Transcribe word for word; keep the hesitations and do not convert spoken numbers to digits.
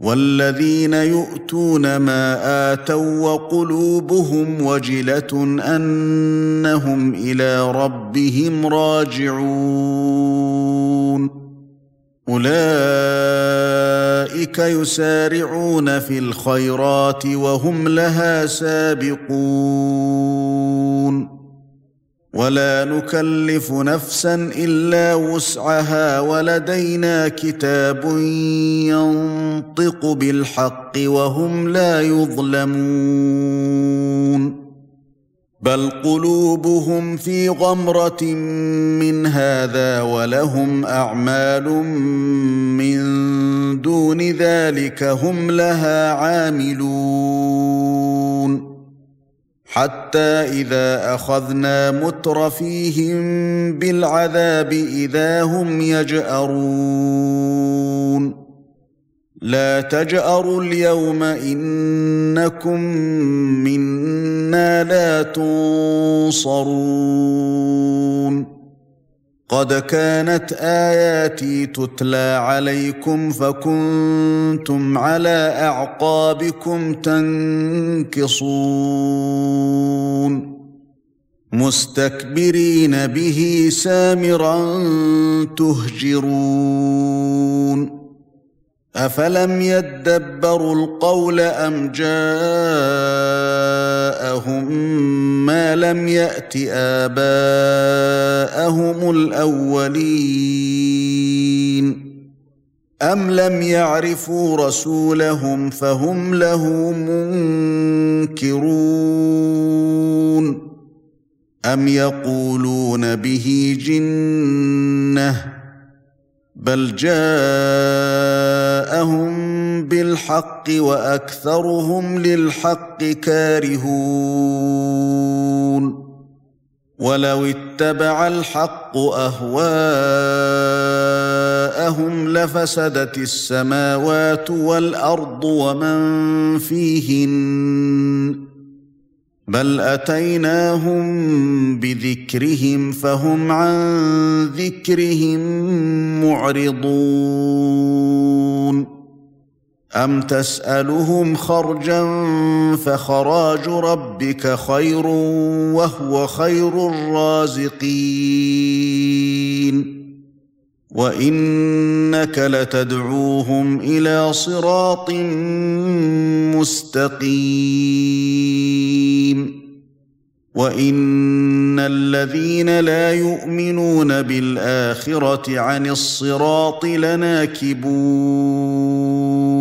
والذين يؤتون ما آتوا وقلوبهم وجلة أنهم إلى ربهم راجعون أولئك يسارعون في الخيرات وهم لها سابقون ولا نكلف نفسا إلا وسعها ولدينا كتاب ينطق بالحق وهم لا يظلمون بل قلوبهم في غمرة من هذا ولهم أعمال من دون ذلك هم لها عاملون حتى إذا أخذنا مترفيهم بالعذاب إذا هم يجأرون لا تجأروا اليوم إنكم منا لا تنصرون قد كانت آياتي تتلى عليكم فكنتم على أعقابكم تنكصون مستكبرين به سامرا تهجرون أفلم يدبروا القول أم جاءهم ما لم يأت آباءهم الأولين أم لم يعرفوا رسولهم فهم له منكرون أم يقولون به جنة بل جاءهم بالحق وأكثرهم للحق كارهون ولو اتبع الحق أهواءهم لفسدت السماوات والأرض ومن فيهن بل أتيناهم بذكرهم فهم عن ذكرهم معرضون أم تسألهم خرجا فخراج ربك خير وهو خير الرازقين وإنك لتدعوهم إلى صراط مستقيم وإن الذين لا يؤمنون بالآخرة عن الصراط لناكبون